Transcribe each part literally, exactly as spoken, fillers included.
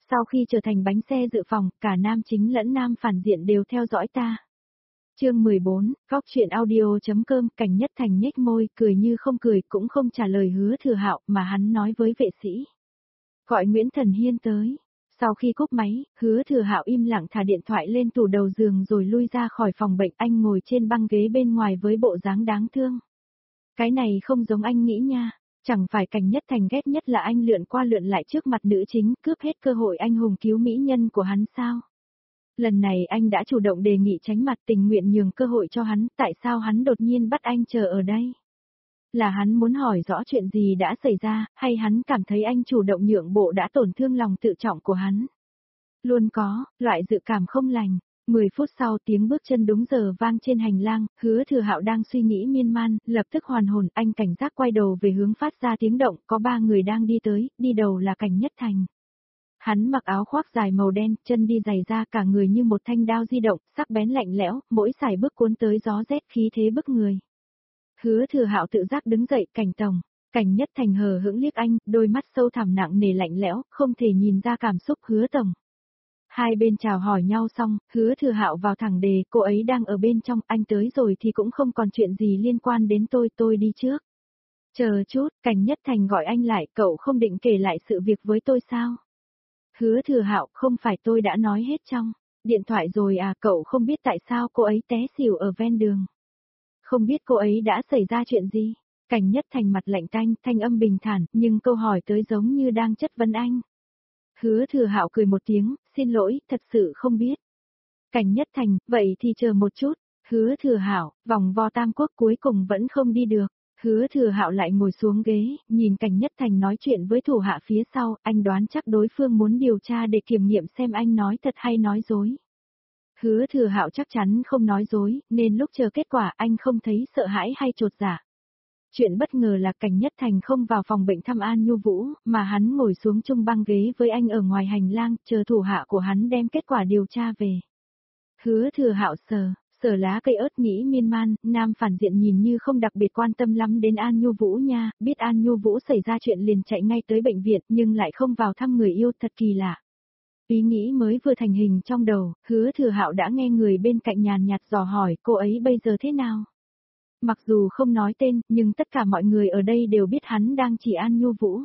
Sau khi trở thành bánh xe dự phòng, cả nam chính lẫn nam phản diện đều theo dõi ta. Chương mười bốn, Góc truyện audio.com. Cảnh Nhất Thành nhếch môi, cười như không cười, cũng không trả lời Hứa Thừa Hạo, mà hắn nói với vệ sĩ. Gọi Nguyễn Thần Hiên tới. Sau khi cúp máy, Hứa Thừa Hạo im lặng thả điện thoại lên tủ đầu giường rồi lui ra khỏi phòng bệnh. Anh ngồi trên băng ghế bên ngoài với bộ dáng đáng thương. Cái này không giống anh nghĩ nha. Chẳng phải Cảnh Nhất Thành ghét nhất là anh lượn qua lượn lại trước mặt nữ chính, cướp hết cơ hội anh hùng cứu mỹ nhân của hắn sao? Lần này anh đã chủ động đề nghị tránh mặt, tình nguyện nhường cơ hội cho hắn, tại sao hắn đột nhiên bắt anh chờ ở đây? Là hắn muốn hỏi rõ chuyện gì đã xảy ra, hay hắn cảm thấy anh chủ động nhượng bộ đã tổn thương lòng tự trọng của hắn? Luôn có, loại dự cảm không lành. Mười phút sau tiếng bước chân đúng giờ vang trên hành lang, Hứa Thừa Hạo đang suy nghĩ miên man, lập tức hoàn hồn, anh cảnh giác quay đầu về hướng phát ra tiếng động, có ba người đang đi tới, đi đầu là Cảnh Nhất Thành. Hắn mặc áo khoác dài màu đen, chân đi giày da, cả người như một thanh đao di động, sắc bén lạnh lẽo, mỗi sải bước cuốn tới gió rét khí thế bức người. Hứa Thừa Hạo tự giác đứng dậy, Cảnh tổng. Cảnh Nhất Thành hờ hững liếc anh, đôi mắt sâu thẳm nặng nề lạnh lẽo, không thể nhìn ra cảm xúc. Hứa tổng. Hai bên chào hỏi nhau xong, Hứa Thừa Hạo vào thẳng đề, cô ấy đang ở bên trong, anh tới rồi thì cũng không còn chuyện gì liên quan đến tôi, tôi đi trước. Chờ chút, Cảnh Nhất Thành gọi anh lại, cậu không định kể lại sự việc với tôi sao? Hứa Thừa Hạo, không phải tôi đã nói hết trong điện thoại rồi à, cậu không biết tại sao cô ấy té xỉu ở ven đường. Không biết cô ấy đã xảy ra chuyện gì? Cảnh Nhất Thành mặt lạnh tanh, thanh âm bình thản, nhưng câu hỏi tới giống như đang chất vấn anh. Hứa Thừa Hạo cười một tiếng, xin lỗi, thật sự không biết. Cảnh Nhất Thành, vậy thì chờ một chút. Hứa Thừa Hạo, vòng vo Tam Quốc cuối cùng vẫn không đi được. Hứa Thừa Hạo lại ngồi xuống ghế, nhìn Cảnh Nhất Thành nói chuyện với thủ hạ phía sau, anh đoán chắc đối phương muốn điều tra để kiểm nghiệm xem anh nói thật hay nói dối. Hứa Thừa Hạo chắc chắn không nói dối, nên lúc chờ kết quả anh không thấy sợ hãi hay chột dạ. Chuyện bất ngờ là Cảnh Nhất Thành không vào phòng bệnh thăm An Nhu Vũ, mà hắn ngồi xuống chung băng ghế với anh ở ngoài hành lang, chờ thủ hạ của hắn đem kết quả điều tra về. Hứa Thừa Hạo sờ, sờ lá cây ớt nghĩ miên man, nam phản diện nhìn như không đặc biệt quan tâm lắm đến An Nhu Vũ nha, biết An Nhu Vũ xảy ra chuyện liền chạy ngay tới bệnh viện nhưng lại không vào thăm người yêu, thật kỳ lạ. Ý nghĩ mới vừa thành hình trong đầu, Hứa Thừa Hạo đã nghe người bên cạnh nhàn nhạt dò hỏi cô ấy bây giờ thế nào. Mặc dù không nói tên, nhưng tất cả mọi người ở đây đều biết hắn đang chỉ An Nhu Vũ.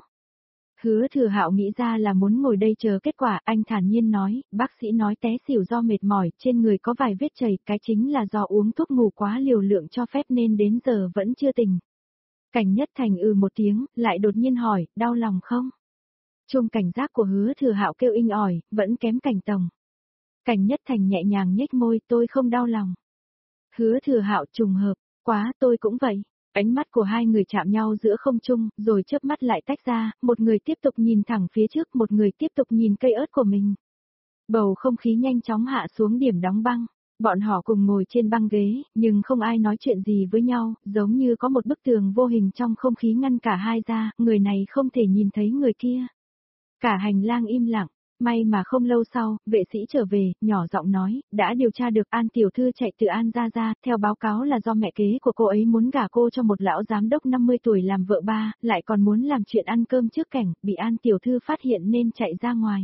Hứa Thừa Hạo nghĩ ra là muốn ngồi đây chờ kết quả, anh thản nhiên nói, bác sĩ nói té xỉu do mệt mỏi, trên người có vài vết chảy, cái chính là do uống thuốc ngủ quá liều lượng cho phép nên đến giờ vẫn chưa tỉnh. Cảnh Nhất Thành ừ một tiếng, lại đột nhiên hỏi, đau lòng không? Chung cảnh giác của Hứa Thừa Hạo kêu inh ỏi, vẫn kém Cảnh tổng. Cảnh Nhất Thành nhẹ nhàng nhếch môi, tôi không đau lòng. Hứa Thừa Hạo trùng hợp, quá tôi cũng vậy. Ánh mắt của hai người chạm nhau giữa không trung, rồi chớp mắt lại tách ra, một người tiếp tục nhìn thẳng phía trước, một người tiếp tục nhìn cây ớt của mình. Bầu không khí nhanh chóng hạ xuống điểm đóng băng. Bọn họ cùng ngồi trên băng ghế, nhưng không ai nói chuyện gì với nhau, giống như có một bức tường vô hình trong không khí ngăn cả hai ra, người này không thể nhìn thấy người kia. Cả hành lang im lặng. May mà không lâu sau, vệ sĩ trở về, nhỏ giọng nói, đã điều tra được An tiểu thư chạy từ An ra ra, theo báo cáo là do mẹ kế của cô ấy muốn gả cô cho một lão giám đốc năm mươi tuổi làm vợ ba, lại còn muốn làm chuyện ăn cơm trước cảnh, bị An tiểu thư phát hiện nên chạy ra ngoài.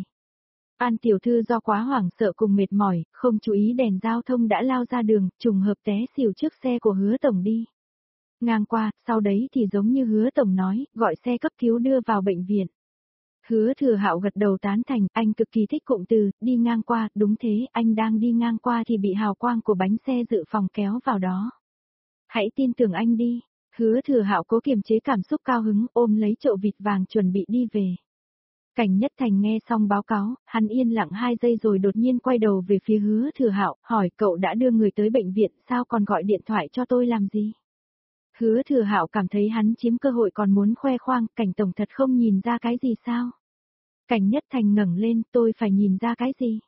An tiểu thư do quá hoảng sợ cùng mệt mỏi, không chú ý đèn giao thông đã lao ra đường, trùng hợp té xỉu trước xe của Hứa tổng đi. Ngang qua, sau đấy thì giống như Hứa tổng nói, gọi xe cấp cứu đưa vào bệnh viện. Hứa Thừa Hạo gật đầu tán thành, anh cực kỳ thích cụm từ, đi ngang qua, đúng thế, anh đang đi ngang qua thì bị hào quang của bánh xe dự phòng kéo vào đó. Hãy tin tưởng anh đi. Hứa Thừa Hạo cố kiềm chế cảm xúc cao hứng, ôm lấy chậu vịt vàng chuẩn bị đi về. Cảnh Nhất Thành nghe xong báo cáo, hắn yên lặng hai giây rồi đột nhiên quay đầu về phía Hứa Thừa Hạo, hỏi cậu đã đưa người tới bệnh viện, sao còn gọi điện thoại cho tôi làm gì? Hứa Thừa Hạo cảm thấy hắn chiếm cơ hội còn muốn khoe khoang, Cảnh tổng thật không nhìn ra cái gì sao? Cảnh Nhất Thành ngẩng lên, tôi phải nhìn ra cái gì?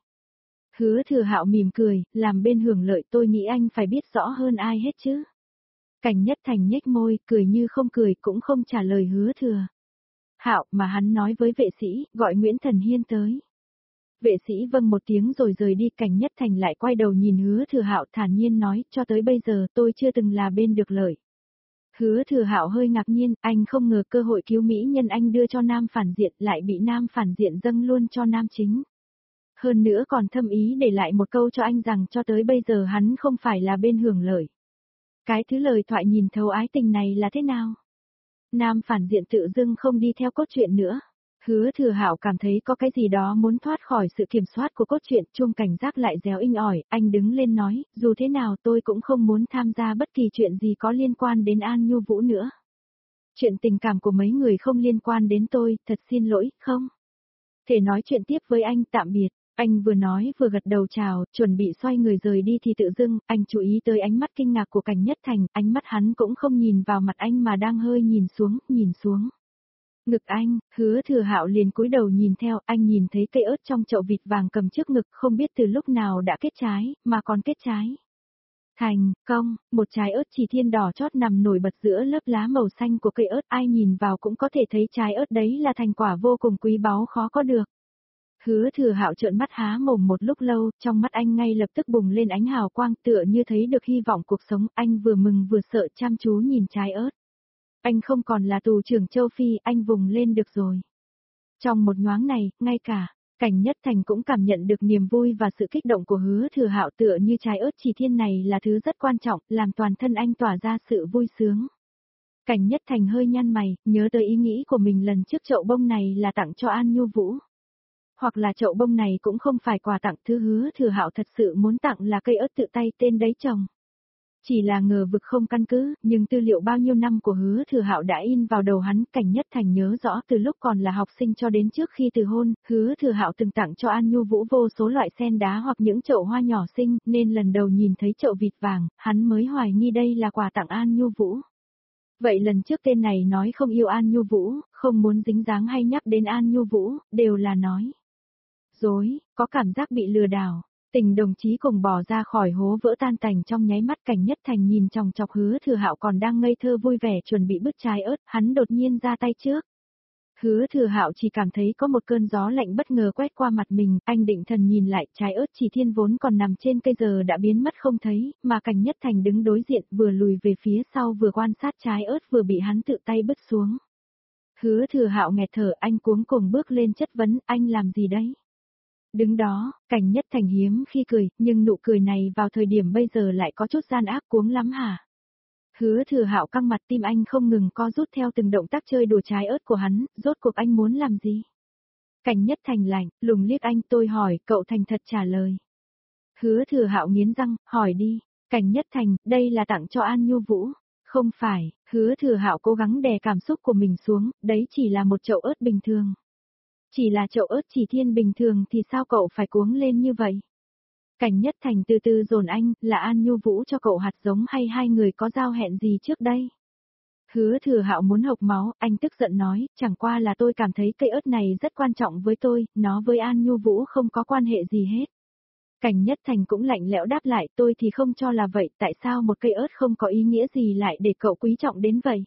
Hứa Thừa Hạo mỉm cười, làm bên hưởng lợi, tôi nghĩ anh phải biết rõ hơn ai hết chứ. Cảnh Nhất Thành nhếch môi, cười như không cười, cũng không trả lời Hứa Thừa Hạo, mà hắn nói với vệ sĩ, gọi Nguyễn Thần Hiên tới. Vệ sĩ vâng một tiếng rồi rời đi. Cảnh Nhất Thành lại quay đầu nhìn Hứa Thừa Hạo thản nhiên nói, cho tới bây giờ tôi chưa từng là bên được lợi. Hứa Thừa Hạo hơi ngạc nhiên, anh không ngờ cơ hội cứu mỹ nhân anh đưa cho nam phản diện lại bị nam phản diện dâng luôn cho nam chính. Hơn nữa còn thâm ý để lại một câu cho anh rằng cho tới bây giờ hắn không phải là bên hưởng lợi. Cái thứ lời thoại nhìn thấu ái tình này là thế nào? Nam phản diện tự dưng không đi theo cốt truyện nữa. Hứa Thừa Hạo cảm thấy có cái gì đó muốn thoát khỏi sự kiểm soát của cốt truyện, chuông cảnh giác lại réo inh ỏi, anh đứng lên nói, dù thế nào tôi cũng không muốn tham gia bất kỳ chuyện gì có liên quan đến An Nhu Vũ nữa. Chuyện tình cảm của mấy người không liên quan đến tôi, thật xin lỗi, không thể nói chuyện tiếp với anh, tạm biệt. Anh vừa nói vừa gật đầu chào, chuẩn bị xoay người rời đi thì tự dưng, anh chú ý tới ánh mắt kinh ngạc của Cảnh Nhất Thành, ánh mắt hắn cũng không nhìn vào mặt anh mà đang hơi nhìn xuống, nhìn xuống. Ngực anh, Hứa Thừa Hạo liền cúi đầu nhìn theo, anh nhìn thấy cây ớt trong chậu vịt vàng cầm trước ngực không biết từ lúc nào đã kết trái, mà còn kết trái. Thành, công, một trái ớt chỉ thiên đỏ chót nằm nổi bật giữa lớp lá màu xanh của cây ớt, ai nhìn vào cũng có thể thấy trái ớt đấy là thành quả vô cùng quý báu khó có được. Hứa Thừa Hạo trợn mắt há mồm một lúc lâu, trong mắt anh ngay lập tức bùng lên ánh hào quang tựa như thấy được hy vọng cuộc sống, anh vừa mừng vừa sợ chăm chú nhìn trái ớt. Anh không còn là tù trưởng châu Phi, anh vùng lên được rồi. Trong một nhoáng này, ngay cả Cảnh Nhất Thành cũng cảm nhận được niềm vui và sự kích động của Hứa Thừa Hạo tựa như trái ớt chỉ thiên này là thứ rất quan trọng, làm toàn thân anh tỏa ra sự vui sướng. Cảnh Nhất Thành hơi nhăn mày, nhớ tới ý nghĩ của mình lần trước chậu bông này là tặng cho An Nhu Vũ. Hoặc là chậu bông này cũng không phải quà tặng, thứ Hứa Thừa Hạo thật sự muốn tặng là cây ớt tự tay tên đấy trồng. Chỉ là ngờ vực không căn cứ, nhưng tư liệu bao nhiêu năm của Hứa Thừa Hạo đã in vào đầu hắn, Cảnh Nhất Thành nhớ rõ từ lúc còn là học sinh cho đến trước khi từ hôn, Hứa Thừa Hạo từng tặng cho An Nhu Vũ vô số loại sen đá hoặc những chậu hoa nhỏ xinh, nên lần đầu nhìn thấy chậu vịt vàng, hắn mới hoài nghi đây là quà tặng An Nhu Vũ. Vậy lần trước tên này nói không yêu An Nhu Vũ, không muốn dính dáng hay nhắc đến An Nhu Vũ, đều là nói dối, có cảm giác bị lừa đảo. Tình đồng chí cùng bỏ ra khỏi hố vỡ tan tành trong nháy mắt. Cảnh Nhất Thành nhìn chòng chọc Hứa Thừa Hạo còn đang ngây thơ vui vẻ chuẩn bị bứt trái ớt, hắn đột nhiên ra tay trước. Hứa Thừa Hạo chỉ cảm thấy có một cơn gió lạnh bất ngờ quét qua mặt mình, anh định thần nhìn lại, trái ớt chỉ thiên vốn còn nằm trên cây giờ đã biến mất không thấy, mà Cảnh Nhất Thành đứng đối diện vừa lùi về phía sau vừa quan sát trái ớt vừa bị hắn tự tay bứt xuống. Hứa Thừa Hạo nghẹt thở, anh cuống cuồng bước lên chất vấn, anh làm gì đấy? Đứng đó, Cảnh Nhất Thành hiếm khi cười, nhưng nụ cười này vào thời điểm bây giờ lại có chút gian ác, cuống lắm hả? Hứa Thừa Hạo căng mặt, tim anh không ngừng co rút theo từng động tác chơi đùa trái ớt của hắn, rốt cuộc anh muốn làm gì? Cảnh Nhất Thành lạnh, lùng liếc anh, tôi hỏi, cậu thành thật trả lời. Hứa Thừa Hạo nghiến răng, hỏi đi. Cảnh Nhất Thành, đây là tặng cho An Nhu Vũ. Không phải, Hứa Thừa Hạo cố gắng đè cảm xúc của mình xuống, đấy chỉ là một chậu ớt bình thường. Chỉ là chậu ớt chỉ thiên bình thường thì sao cậu phải cuống lên như vậy? Cảnh Nhất Thành từ từ dồn anh, là An Nhu Vũ cho cậu hạt giống hay hai người có giao hẹn gì trước đây? Hứa Thừa Hạo muốn hộc máu, anh tức giận nói, chẳng qua là tôi cảm thấy cây ớt này rất quan trọng với tôi, nó với An Nhu Vũ không có quan hệ gì hết. Cảnh Nhất Thành cũng lạnh lẽo đáp lại, tôi thì không cho là vậy, tại sao một cây ớt không có ý nghĩa gì lại để cậu quý trọng đến vậy?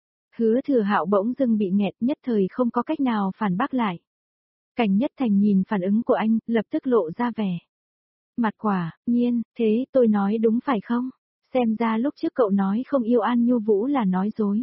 Hứa Thừa Hạo bỗng dưng bị nghẹt, nhất thời không có cách nào phản bác lại. Cảnh Nhất Thành nhìn phản ứng của anh, lập tức lộ ra vẻ mặt quả, nhiên, thế tôi nói đúng phải không? Xem ra lúc trước cậu nói không yêu An Nhu Vũ là nói dối.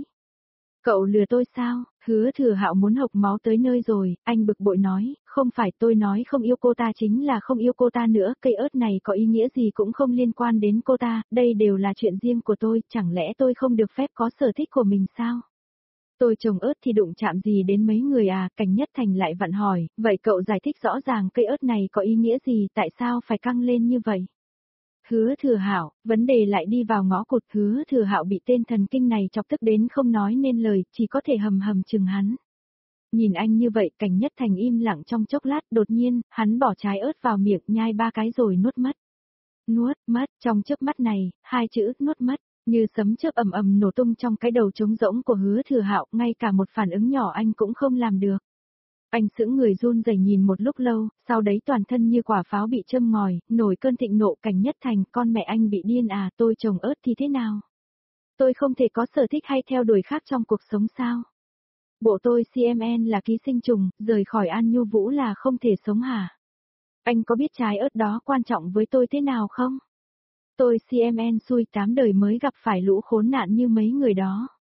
Cậu lừa tôi sao? Hứa Thừa Hạo muốn hộc máu tới nơi rồi, anh bực bội nói, không phải tôi nói không yêu cô ta chính là không yêu cô ta nữa, cây ớt này có ý nghĩa gì cũng không liên quan đến cô ta, đây đều là chuyện riêng của tôi, chẳng lẽ tôi không được phép có sở thích của mình sao? Tôi trồng ớt thì đụng chạm gì đến mấy người à? Cảnh Nhất Thành lại vặn hỏi, vậy cậu giải thích rõ ràng cây ớt này có ý nghĩa gì, tại sao phải căng lên như vậy? Hứa Thừa Hạo, vấn đề lại đi vào ngõ cụt. Hứa Thừa Hạo bị tên thần kinh này chọc tức đến không nói nên lời, chỉ có thể hầm hầm chừng hắn. Nhìn anh như vậy, Cảnh Nhất Thành im lặng trong chốc lát, đột nhiên, hắn bỏ trái ớt vào miệng, nhai ba cái rồi nuốt mất. Nuốt mất, trong chớp mắt này, hai chữ nuốt mất như sấm chớp ầm ầm nổ tung trong cái đầu trống rỗng của Hứa Thừa Hạo, ngay cả một phản ứng nhỏ anh cũng không làm được. Anh sững người run rẩy nhìn một lúc lâu, sau đấy toàn thân như quả pháo bị châm ngòi, nổi cơn thịnh nộ. Cảnh Nhất Thành, con mẹ anh bị điên à, tôi trồng ớt thì thế nào? Tôi không thể có sở thích hay theo đuổi khác trong cuộc sống sao? Bộ tôi xê em en là ký sinh trùng, rời khỏi An Nhu Vũ là không thể sống hả? Anh có biết trái ớt đó quan trọng với tôi thế nào không? Tôi xê em en xui tám đời mới gặp phải lũ khốn nạn như mấy người đó.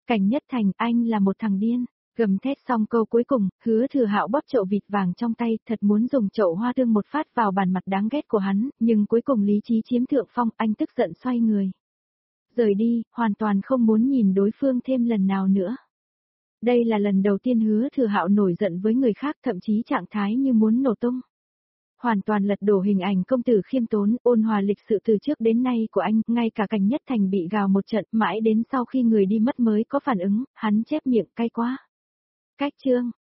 Cảnh Nhất Thành, anh là một thằng điên. Gầm thét xong câu cuối cùng, Hứa Thừa Hạo bóp chậu vịt vàng trong tay, thật muốn dùng chậu hoa tương một phát vào bàn mặt đáng ghét của hắn, nhưng cuối cùng lý trí chiếm thượng phong, anh tức giận xoay người. Rời đi, hoàn toàn không muốn nhìn đối phương thêm lần nào nữa. Đây là lần đầu tiên Hứa Thừa Hạo nổi giận với người khác, thậm chí trạng thái như muốn nổ tung. Hoàn toàn lật đổ hình ảnh công tử khiêm tốn, ôn hòa lịch sự từ trước đến nay của anh, ngay cả Cảnh Nhất Thành bị gào một trận, mãi đến sau khi người đi mất mới có phản ứng, hắn chép miệng cay quá. Cách chương